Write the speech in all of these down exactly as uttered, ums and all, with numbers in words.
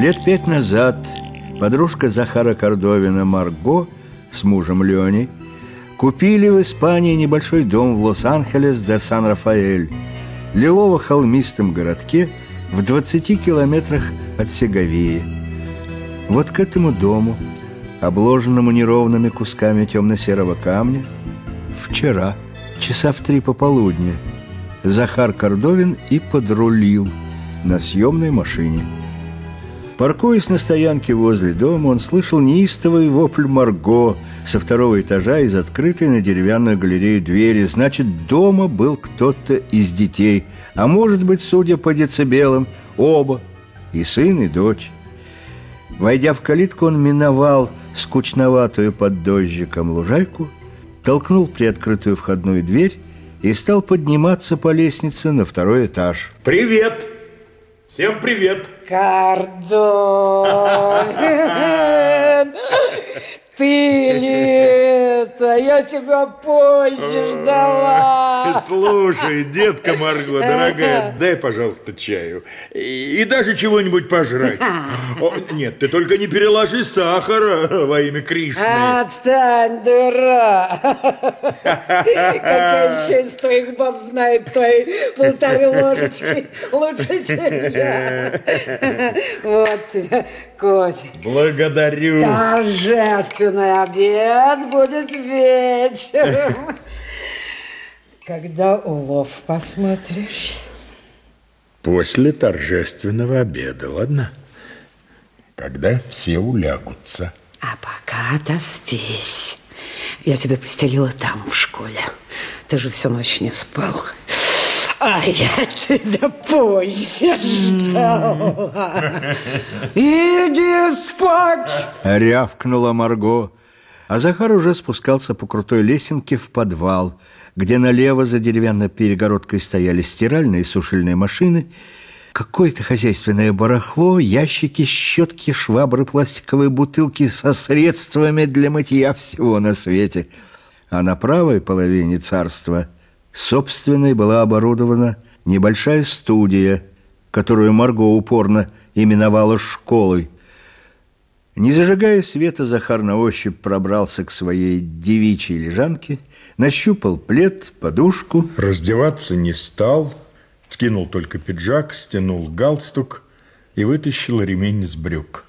Лет пять назад подружка Захара Кордовина Марго с мужем Леней купили в Испании небольшой дом в Лос-Анхелес-де-Сан-Рафаэль, лилово-холмистом городке в двадцати километрах от Сеговии. Вот к этому дому, обложенному неровными кусками темно-серого камня, вчера, часа в три пополудни, Захар Кордовин и подрулил на съемной машине. Паркуясь на стоянке возле дома, он слышал неистовый вопль Марго со второго этажа из открытой на деревянную галерею двери. Значит, дома был кто-то из детей, а может быть, судя по децибелам, оба, и сын, и дочь. Войдя в калитку, он миновал скучноватую под дождиком лужайку, толкнул приоткрытую входную дверь и стал подниматься по лестнице на второй этаж. Привет! Всем привет! Кордовин! Ты ли это? Я тебя позже ждала. Слушай, детка Марго, дорогая, дай, пожалуйста, чаю. И, и даже чего-нибудь пожрать. О, нет, ты только не переложи сахара во имя Кришны. Отстань, дура. Какая еще из твоих баб знает твои полторы ложечки лучше, чем я. Вот тебе кофе. Благодарю. Торжественный обед будет вечером. Когда улов посмотришь? После торжественного обеда, ладно? Когда все улягутся. А пока отоспись. Я тебя постелила там, в школе. Ты же всю ночь не спал. А я тебя позже ждала. Иди спать! Рявкнула Марго. А Захар уже спускался по крутой лесенке в подвал, где налево за деревянной перегородкой стояли стиральные и сушильные машины, какое-то хозяйственное барахло, ящики, щетки, швабры, пластиковые бутылки со средствами для мытья всего на свете. А на правой половине царства собственной была оборудована небольшая студия, которую Марго упорно именовала школой. Не зажигая света, Захар на ощупь пробрался к своей девичьей лежанке, нащупал плед, подушку. Раздеваться не стал, скинул только пиджак, стянул галстук и вытащил ремень из брюк.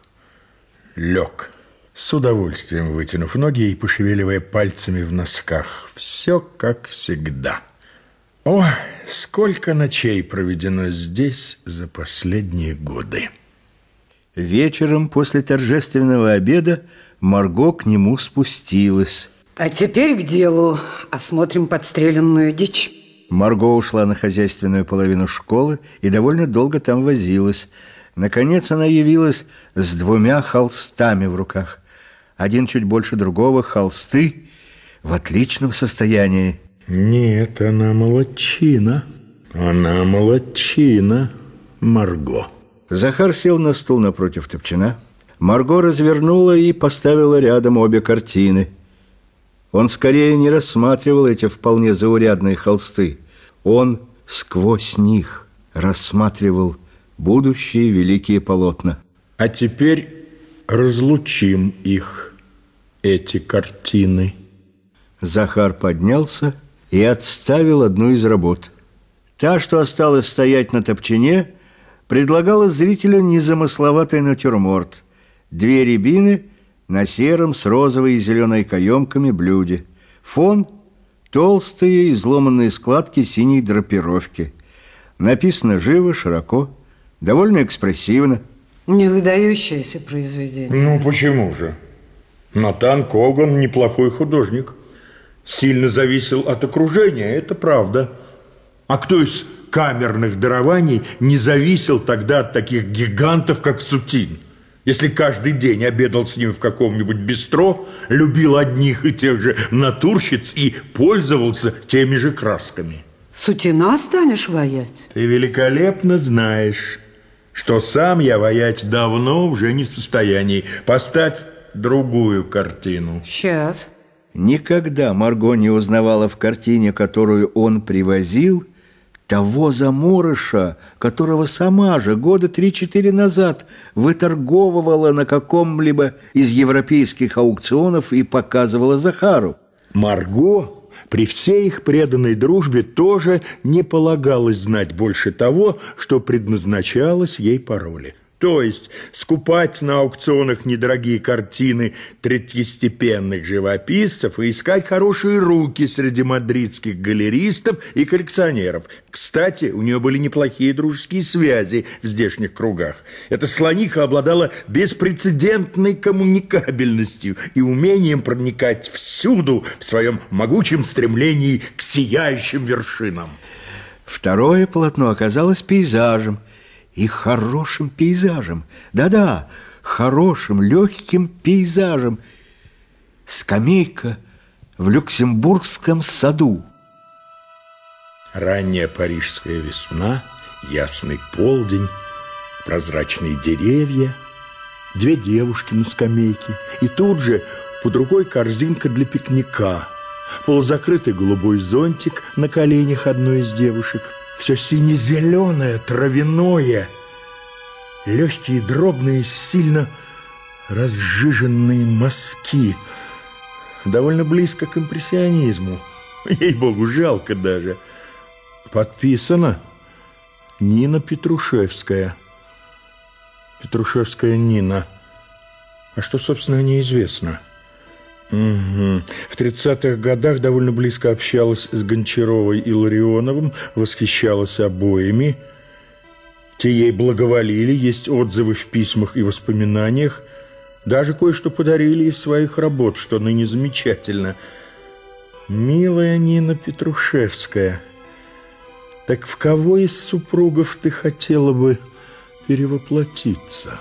Лег, с удовольствием вытянув ноги и пошевеливая пальцами в носках. Все как всегда. О, сколько ночей проведено здесь за последние годы. Вечером после торжественного обеда Марго к нему спустилась. А теперь к делу. Осмотрим подстреленную дичь. Марго ушла на хозяйственную половину школы и довольно долго там возилась. Наконец она явилась с двумя холстами в руках. Один чуть больше другого, холсты в отличном состоянии. Нет, она молодчина. Она молодчина, Марго. Захар сел на стул напротив топчина. Марго развернула и поставила рядом обе картины. Он скорее не рассматривал эти вполне заурядные холсты. Он сквозь них рассматривал будущие великие полотна. А теперь разлучим их, эти картины. Захар поднялся и отставил одну из работ. Та, что осталась стоять на топчине, предлагала зрителю незамысловатый натюрморт. Две рябины на сером с розовой и зеленой каемками блюде. Фон – толстые изломанные складки синей драпировки. Написано живо, широко, довольно экспрессивно. Не выдающееся произведение. Ну, почему же? Натан Коган неплохой художник. Сильно зависел от окружения, это правда. А кто из камерных дарований не зависел тогда от таких гигантов, как Сутин? Если каждый день обедал с ним в каком-нибудь бистро, любил одних и тех же натурщиц и пользовался теми же красками. Сутина станешь воять? Ты великолепно знаешь, что сам я воять давно уже не в состоянии. Поставь другую картину. Сейчас. Никогда Марго не узнавала в картине, которую он привозил, того заморыша, которого сама же года три-четыре назад выторговывала на каком-либо из европейских аукционов и показывала Захару. Марго при всей их преданной дружбе тоже не полагалось знать больше того, что предназначалось ей по роли. То есть скупать на аукционах недорогие картины третьестепенных живописцев и искать хорошие руки среди мадридских галеристов и коллекционеров. Кстати, у нее были неплохие дружеские связи в здешних кругах. Эта слониха обладала беспрецедентной коммуникабельностью и умением проникать всюду в своем могучем стремлении к сияющим вершинам. Второе полотно оказалось пейзажем. И хорошим пейзажем. Да-да, хорошим, легким пейзажем. Скамейка в Люксембургском саду. Ранняя парижская весна, ясный полдень, прозрачные деревья, две девушки на скамейке. И тут же под рукой корзинка для пикника, полузакрытый голубой зонтик на коленях одной из девушек. Все сине-зеленое, травяное, легкие, дробные, сильно разжиженные мазки. Довольно близко к импрессионизму. Ей-богу, жалко даже. Подписано Нина Петрушевская. Петрушевская Нина. А что, собственно, неизвестно. Угу. В тридцатых годах довольно близко общалась с Гончаровой и Ларионовым, восхищалась обоими. Те ей благоволили, есть отзывы в письмах и воспоминаниях. Даже кое-что подарили из своих работ, что ныне замечательно. Милая Нина Петрушевская, так в кого из супругов ты хотела бы перевоплотиться?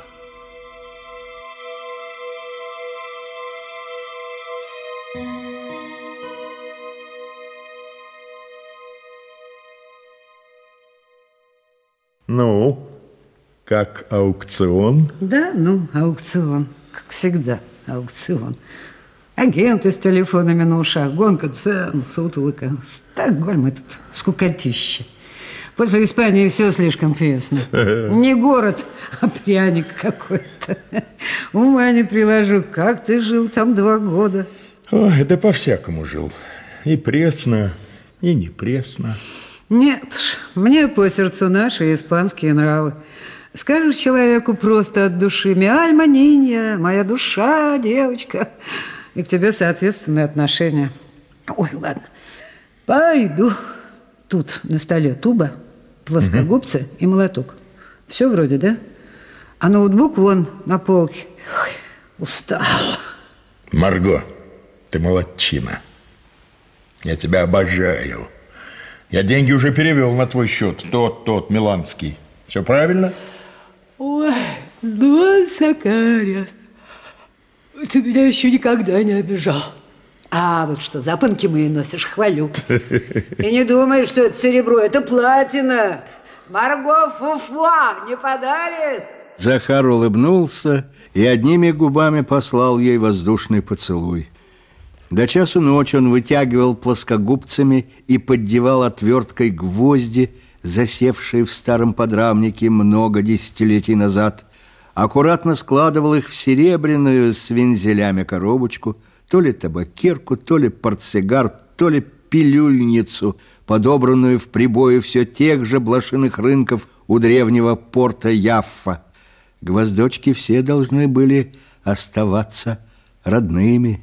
Ну, как аукцион? Да, ну, аукцион. Как всегда, аукцион. Агенты с телефонами на ушах, гонка цен, сутолока. Стокгольм этот скукотища. После Испании все слишком пресно. Не город, а пряник какой-то. Ума не приложу, как ты жил там два года? Ой, да по-всякому жил. И пресно, и не пресно. Нет уж, мне по сердцу наши испанские нравы. Скажешь человеку просто от души: «Ми альма нинья, моя душа, девочка», и к тебе соответственные отношения. Ой, ладно, пойду. Тут на столе туба, плоскогубцы угу. и молоток. Все вроде, да? А ноутбук вон на полке. Ой, устал. Марго, ты молодчина. Я тебя обожаю. Я деньги уже перевел на твой счет. Тот, тот, миланский. Все правильно? Ой, ну, Сакария, ты меня еще никогда не обижал. А вот что запонки мои носишь, хвалю. И не думай, что это серебро, это платина. Марго фуфуа не подарит? Захар улыбнулся и одними губами послал ей воздушный поцелуй. До часу ночи он вытягивал плоскогубцами и поддевал отверткой гвозди, засевшие в старом подрамнике много десятилетий назад, аккуратно складывал их в серебряную с вензелями коробочку, то ли табакерку, то ли портсигар, то ли пилюльницу, подобранную в прибое все тех же блошиных рынков у древнего порта Яффа. Гвоздочки все должны были оставаться родными.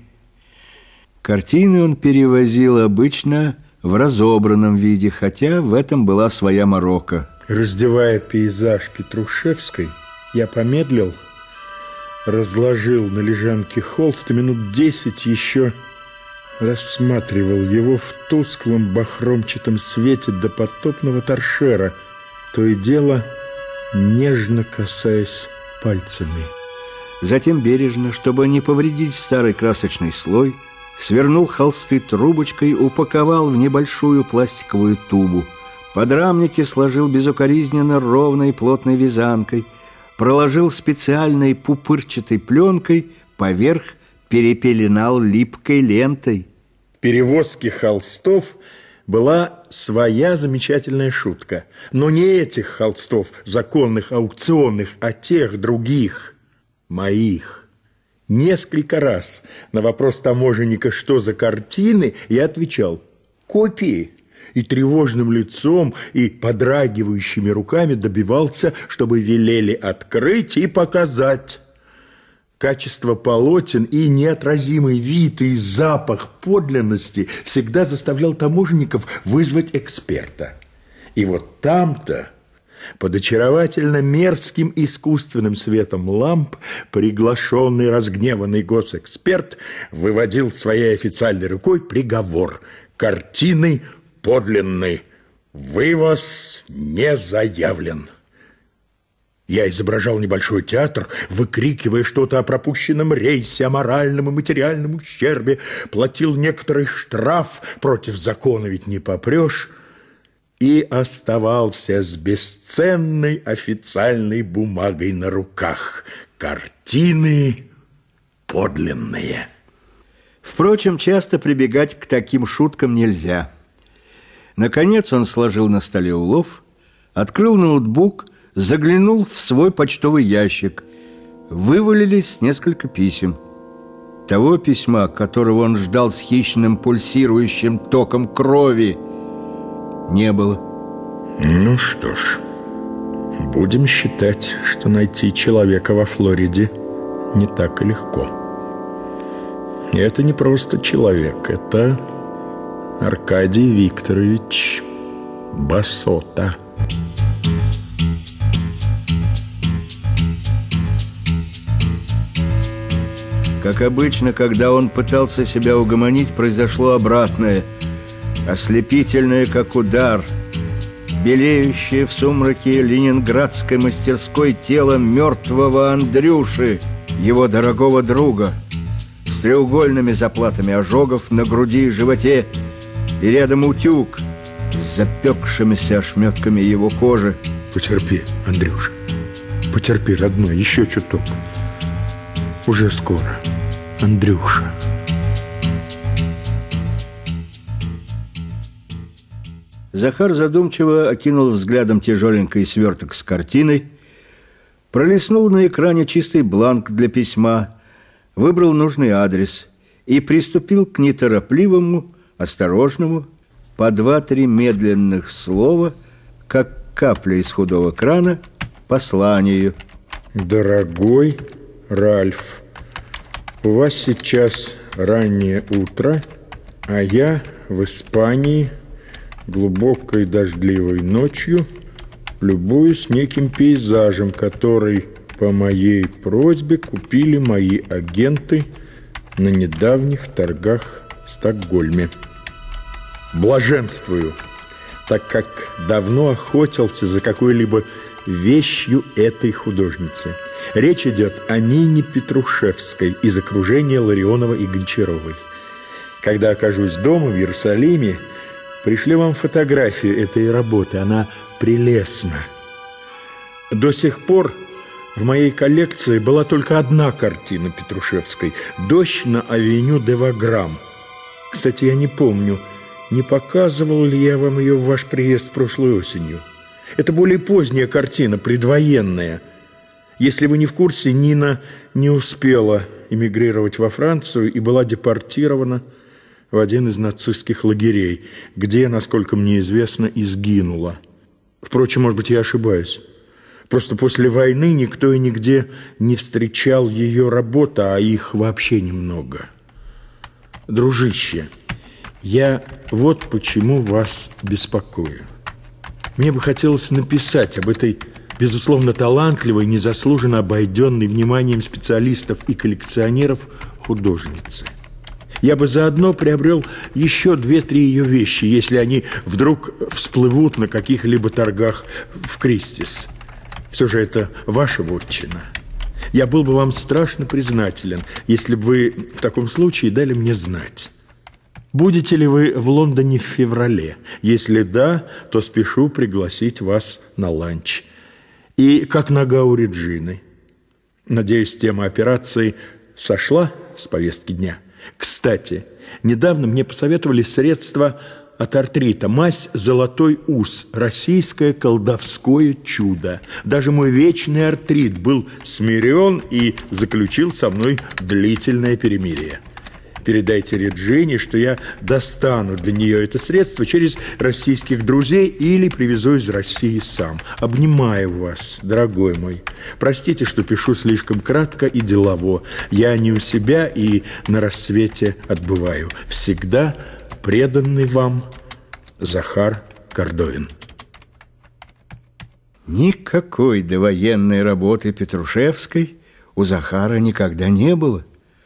Картины он перевозил обычно в разобранном виде, хотя в этом была своя морока. Раздевая пейзаж Петрушевской, я помедлил, разложил на лежанке холст и минут десять еще рассматривал его в тусклом бахромчатом свете допотопного торшера, то и дело нежно касаясь пальцами. Затем бережно, чтобы не повредить старый красочный слой, свернул холсты трубочкой, упаковал в небольшую пластиковую тубу. Подрамники сложил безукоризненно ровной плотной вязанкой, проложил специальной пупырчатой пленкой, поверх перепеленал липкой лентой. В перевозке холстов была своя замечательная шутка. Но не этих холстов, законных, аукционных, а тех других, моих. Несколько раз на вопрос таможенника, что за картины, я отвечал: копии. И тревожным лицом, и подрагивающими руками добивался, чтобы велели открыть и показать. Качество полотен и неотразимый вид и запах подлинности всегда заставлял таможенников вызвать эксперта. И вот там-то, под очаровательно мерзким искусственным светом ламп, приглашенный разгневанный госэксперт выводил своей официальной рукой приговор: картины подлинны, вывоз не заявлен. Я изображал небольшой театр, выкрикивая что-то о пропущенном рейсе, о моральном и материальном ущербе, платил некоторый штраф, против закона ведь не попрешь, и оставался с бесценной официальной бумагой на руках. Картины подлинные. Впрочем, часто прибегать к таким шуткам нельзя. Наконец он сложил на столе улов, открыл ноутбук, заглянул в свой почтовый ящик. Вывалились несколько писем. Того письма, которого он ждал с хищным пульсирующим током крови, не было. Ну что ж, будем считать, что найти человека во Флориде не так и легко. И это не просто человек, это Аркадий Викторович Басота. Как обычно, когда он пытался себя угомонить, произошло обратное. Ослепительное, как удар, белеющее в сумраке ленинградской мастерской тело мертвого Андрюши, его дорогого друга, с треугольными заплатами ожогов на груди и животе, и рядом утюг с запекшимися ошметками его кожи. Потерпи, Андрюша, потерпи, родной, еще чуток. Уже скоро, Андрюша. Захар задумчиво окинул взглядом тяжеленький сверток с картиной, пролистнул на экране чистый бланк для письма, выбрал нужный адрес и приступил к неторопливому, осторожному, по два-три медленных слова, как капля из худого крана, посланию. Дорогой Ральф, у вас сейчас раннее утро, а я в Испании глубокой дождливой ночью любуюсь неким пейзажем, который по моей просьбе купили мои агенты на недавних торгах в Стокгольме. Блаженствую, так как давно охотился за какой-либо вещью этой художницы. Речь идет о Нине Петрушевской из окружения Ларионова и Гончаровой. Когда окажусь дома в Иерусалиме, пришлю вам фотографию этой работы. Она прелестна. До сих пор в моей коллекции была только одна картина Петрушевской «Дождь на авеню де Ваграм». Кстати, я не помню, не показывал ли я вам ее в ваш приезд прошлой осенью. Это более поздняя картина, предвоенная. Если вы не в курсе, Нина не успела эмигрировать во Францию и была депортирована в один из нацистских лагерей, где, насколько мне известно, и сгинула. Впрочем, может быть, я ошибаюсь. Просто после войны никто и нигде не встречал ее работы, а их вообще немного. Дружище, я вот почему вас беспокою. Мне бы хотелось написать об этой, безусловно, талантливой, незаслуженно обойденной вниманием специалистов и коллекционеров художнице. Я бы заодно приобрел еще две-три ее вещи, если они вдруг всплывут на каких-либо торгах в Кристис. Все же это ваша вотчина. Я был бы вам страшно признателен, если бы вы в таком случае дали мне знать. Будете ли вы в Лондоне в феврале? Если да, то спешу пригласить вас на ланч. И как нога у Реджины. Надеюсь, тема операции сошла с повестки дня. Кстати, недавно мне посоветовали средства от артрита. Мазь «Золотой ус». Российское колдовское чудо. Даже мой вечный артрит был смирен и заключил со мной длительное перемирие. Передайте Реджине, что я достану для нее это средство через российских друзей или привезу из России сам. Обнимаю вас, дорогой мой. Простите, что пишу слишком кратко и делово. Я не у себя и на рассвете отбываю. Всегда преданный вам Захар Кордовин. Никакой довоенной работы Петрушевской у Захара никогда не было.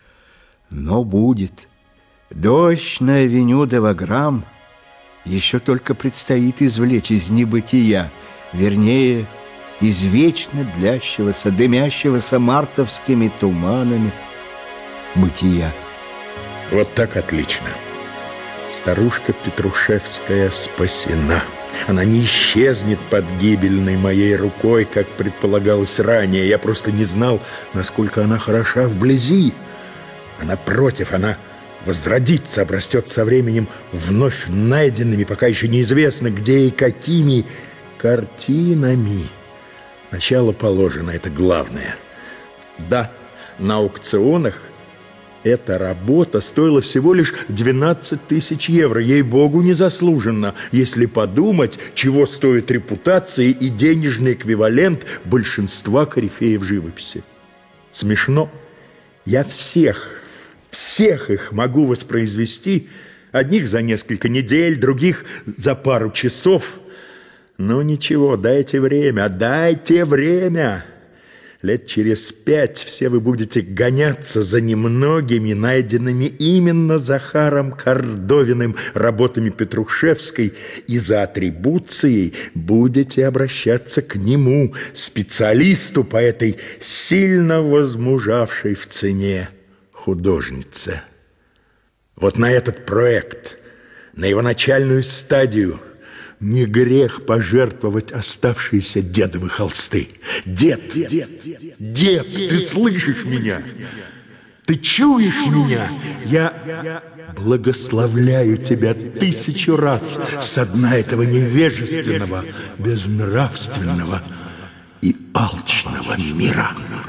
Но будет. Дождь на авеню де Ваграм еще только предстоит извлечь из небытия, вернее, из вечно длящегося, дымящегося мартовскими туманами бытия. Вот так отлично. Старушка Петрушевская спасена. Она не исчезнет под гибельной моей рукой, как предполагалось ранее. Я просто не знал, насколько она хороша вблизи. А напротив, она возродится, обрастет со временем вновь найденными, пока еще неизвестно где и какими, картинами. Начало положено, это главное. Да, на аукционах эта работа стоила всего лишь двенадцать тысяч евро. Ей-богу, незаслуженно, если подумать, чего стоит репутация и денежный эквивалент большинства корифеев живописи. Смешно. Я всех... Всех их могу воспроизвести, одних за несколько недель, других за пару часов. Но ничего, дайте время, дайте время. Лет через пять все вы будете гоняться за немногими найденными именно Захаром Кордовиным работами Петрушевской и за атрибуцией будете обращаться к нему, специалисту по этой сильно возмужавшей в цене художница. Вот на этот проект, на его начальную стадию, не грех пожертвовать оставшиеся дедовы холсты. Дед, дед, дед, дед, ты слышишь меня? Ты чуешь меня? Я благословляю тебя тысячу раз со дна этого невежественного, безнравственного и алчного мира.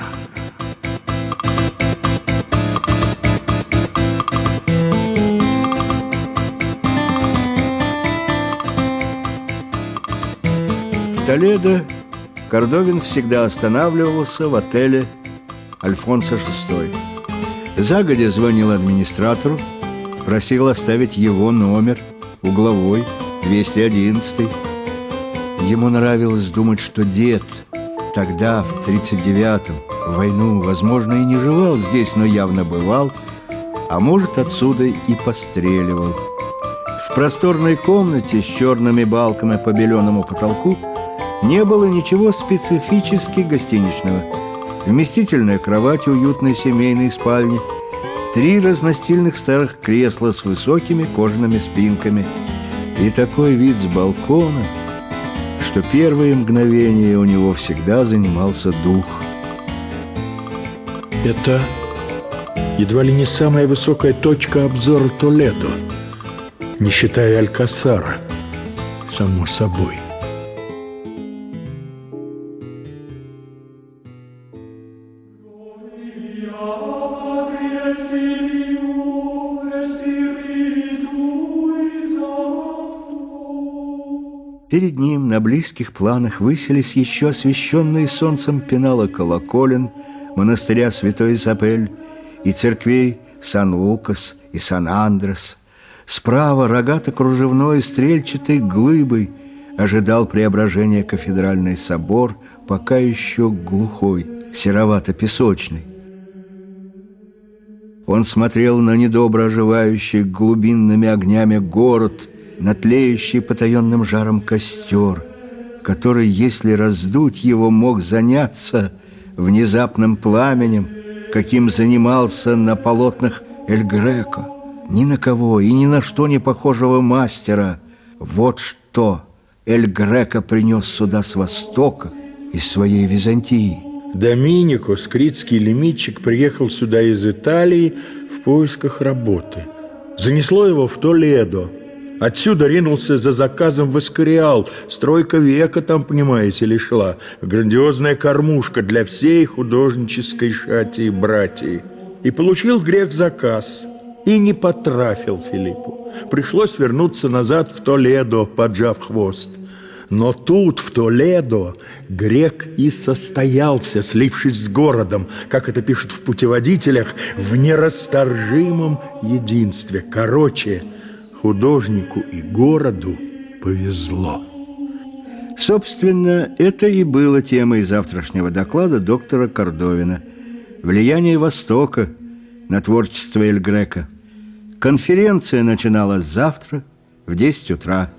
В Толедо Кордовин всегда останавливался в отеле Альфонсо шестой. Загодя звонил администратору, просил оставить его номер, угловой, двести одиннадцатый. Ему нравилось думать, что дед тогда, в тридцать девятом, в войну, возможно, и не жевал здесь, но явно бывал, а может, отсюда и постреливал. В просторной комнате с черными балками по беленому потолку не было ничего специфически гостиничного. Вместительная кровать уютной семейной спальни, три разностильных старых кресла с высокими кожаными спинками и такой вид с балкона, что первые мгновения у него всегда занимался дух. Это едва ли не самая высокая точка обзора Толедо, не считая Алькасара, само собой. Перед ним на близких планах высились еще освещенные солнцем пеналы колоколен монастыря Святой Изабель и церквей Сан-Лукас и Сан-Андрес. Справа рогато-кружевной стрельчатой глыбой ожидал преображения кафедральный собор, пока еще глухой, серовато-песочный. Он смотрел на недобро оживающий глубинными огнями город, на тлеющий потаенным жаром костер, который, если раздуть его, мог заняться внезапным пламенем, каким занимался на полотнах Эль Греко. Ни на кого и ни на что не похожего мастера. Вот что Эль Греко принес сюда с Востока, из своей Византии. Доминико, скритский лимитчик, приехал сюда из Италии в поисках работы. Занесло его в Толедо. Отсюда ринулся за заказом в Эскориал. Стройка века там, понимаете ли, шла. Грандиозная кормушка для всей художнической шати и братьи. И получил грек заказ. И не потрафил Филиппу. Пришлось вернуться назад в Толедо, поджав хвост. Но тут, в Толедо, грек и состоялся, слившись с городом, как это пишут в путеводителях, в нерасторжимом единстве. Короче, художнику и городу повезло. Собственно, это и было темой завтрашнего доклада доктора Кордовина. Влияние Востока на творчество Эль Греко. Конференция начиналась завтра в десять утра.